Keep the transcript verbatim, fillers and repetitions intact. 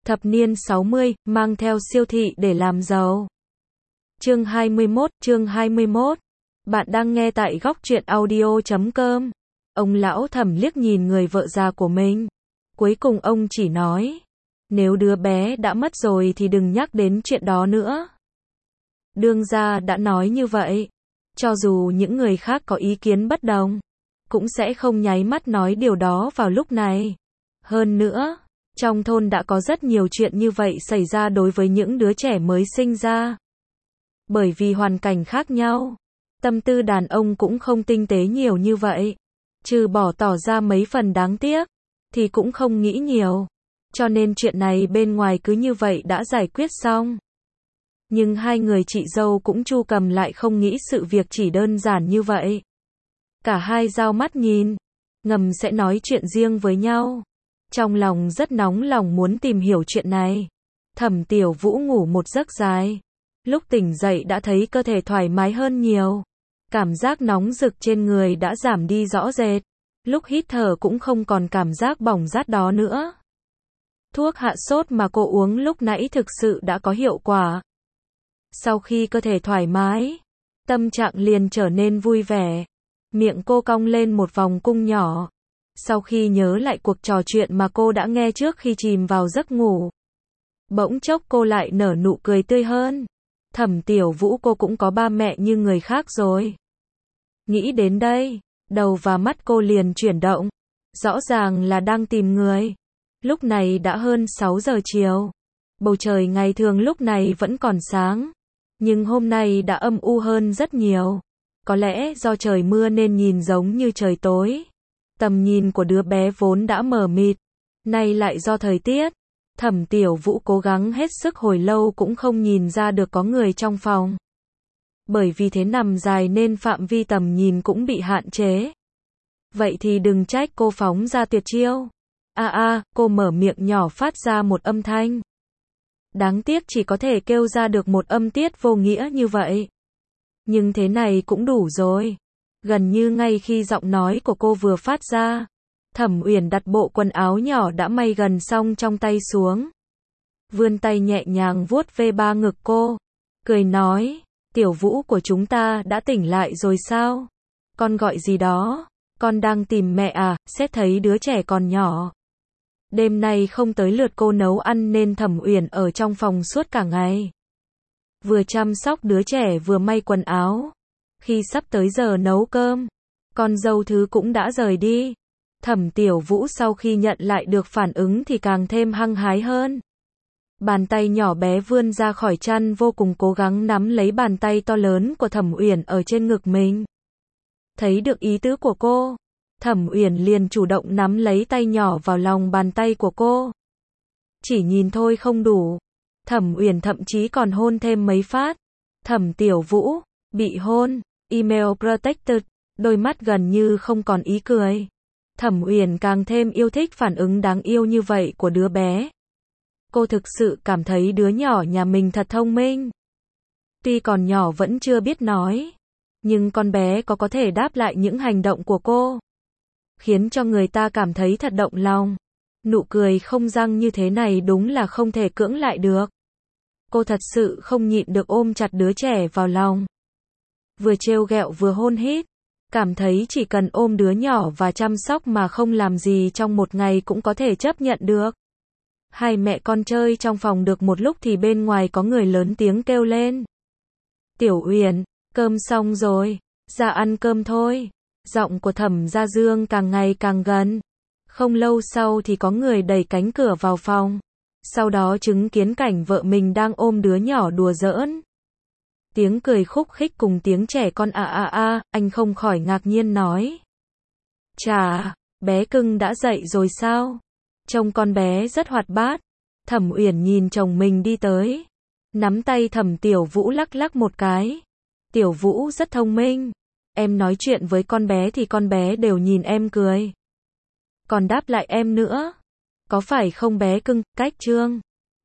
Thập niên sáu mươi, mang theo siêu thị để làm giàu. Chương hai mươi mốt, chương hai mươi mốt. Bạn đang nghe tại góc truyện audio chấm com. Ông lão Thẩm liếc nhìn người vợ già của mình. Cuối cùng ông chỉ nói, nếu đứa bé đã mất rồi thì đừng nhắc đến chuyện đó nữa. Đương gia đã nói như vậy, cho dù những người khác có ý kiến bất đồng, cũng sẽ không nháy mắt nói điều đó vào lúc này. Hơn nữa, trong thôn đã có rất nhiều chuyện như vậy xảy ra đối với những đứa trẻ mới sinh ra. Bởi vì hoàn cảnh khác nhau, tâm tư đàn ông cũng không tinh tế nhiều như vậy. Trừ bỏ tỏ ra mấy phần đáng tiếc, thì cũng không nghĩ nhiều. Cho nên chuyện này bên ngoài cứ như vậy đã giải quyết xong. Nhưng hai người chị dâu cũng Chu Cầm lại không nghĩ sự việc chỉ đơn giản như vậy. Cả hai giao mắt nhìn, ngầm sẽ nói chuyện riêng với nhau. Trong lòng rất nóng lòng muốn tìm hiểu chuyện này. Thẩm Tiểu Vũ ngủ một giấc dài. Lúc tỉnh dậy đã thấy cơ thể thoải mái hơn nhiều. Cảm giác nóng rực trên người đã giảm đi rõ rệt. Lúc hít thở cũng không còn cảm giác bỏng rát đó nữa. Thuốc hạ sốt mà cô uống lúc nãy thực sự đã có hiệu quả. Sau khi cơ thể thoải mái, tâm trạng liền trở nên vui vẻ. Miệng cô cong lên một vòng cung nhỏ. Sau khi nhớ lại cuộc trò chuyện mà cô đã nghe trước khi chìm vào giấc ngủ, bỗng chốc cô lại nở nụ cười tươi hơn. Thẩm Tiểu Vũ cô cũng có ba mẹ như người khác rồi. Nghĩ đến đây, đầu và mắt cô liền chuyển động. Rõ ràng là đang tìm người. Lúc này đã hơn sáu giờ chiều. Bầu trời ngày thường lúc này vẫn còn sáng, nhưng hôm nay đã âm u hơn rất nhiều. Có lẽ do trời mưa nên nhìn giống như trời tối. Tầm nhìn của đứa bé vốn đã mờ mịt, nay lại do thời tiết. Thẩm Tiểu Vũ cố gắng hết sức hồi lâu cũng không nhìn ra được có người trong phòng. Bởi vì thế nằm dài nên phạm vi tầm nhìn cũng bị hạn chế. Vậy thì đừng trách cô phóng ra tuyệt chiêu. A a, cô mở miệng nhỏ phát ra một âm thanh. Đáng tiếc chỉ có thể kêu ra được một âm tiết vô nghĩa như vậy. Nhưng thế này cũng đủ rồi. Gần như ngay khi giọng nói của cô vừa phát ra, Thẩm Uyển đặt bộ quần áo nhỏ đã may gần xong trong tay xuống. Vươn tay nhẹ nhàng vuốt ve ba ngực cô. Cười nói, Tiểu Vũ của chúng ta đã tỉnh lại rồi sao? Con gọi gì đó? Con đang tìm mẹ à? Xét thấy đứa trẻ còn nhỏ. Đêm nay không tới lượt cô nấu ăn nên Thẩm Uyển ở trong phòng suốt cả ngày. Vừa chăm sóc đứa trẻ vừa may quần áo. Khi sắp tới giờ nấu cơm, con dâu thứ cũng đã rời đi. Thẩm Tiểu Vũ sau khi nhận lại được phản ứng thì càng thêm hăng hái hơn. Bàn tay nhỏ bé vươn ra khỏi chăn vô cùng cố gắng nắm lấy bàn tay to lớn của Thẩm Uyển ở trên ngực mình. Thấy được ý tứ của cô, Thẩm Uyển liền chủ động nắm lấy tay nhỏ vào lòng bàn tay của cô. Chỉ nhìn thôi không đủ. Thẩm Uyển thậm chí còn hôn thêm mấy phát. Thẩm Tiểu Vũ, bị hôn, email protected, đôi mắt gần như không còn ý cười. Thẩm Uyển càng thêm yêu thích phản ứng đáng yêu như vậy của đứa bé. Cô thực sự cảm thấy đứa nhỏ nhà mình thật thông minh. Tuy còn nhỏ vẫn chưa biết nói, nhưng con bé có có thể đáp lại những hành động của cô, khiến cho người ta cảm thấy thật động lòng. Nụ cười không răng như thế này đúng là không thể cưỡng lại được. Cô thật sự không nhịn được ôm chặt đứa trẻ vào lòng. Vừa trêu ghẹo vừa hôn hít. Cảm thấy chỉ cần ôm đứa nhỏ và chăm sóc mà không làm gì trong một ngày cũng có thể chấp nhận được. Hai mẹ con chơi trong phòng được một lúc thì bên ngoài có người lớn tiếng kêu lên. Tiểu Uyển, cơm xong rồi, ra ăn cơm thôi. Giọng của Thẩm Gia Dương càng ngày càng gần. Không lâu sau thì có người đẩy cánh cửa vào phòng. Sau đó chứng kiến cảnh vợ mình đang ôm đứa nhỏ đùa giỡn. Tiếng cười khúc khích cùng tiếng trẻ con a a a, anh không khỏi ngạc nhiên nói. Chà, bé cưng đã dậy rồi sao? Trông con bé rất hoạt bát. Thẩm Uyển nhìn chồng mình đi tới. Nắm tay Thẩm Tiểu Vũ lắc lắc một cái. Tiểu Vũ rất thông minh. Em nói chuyện với con bé thì con bé đều nhìn em cười. Còn đáp lại em nữa. Có phải không bé cưng, cách chương?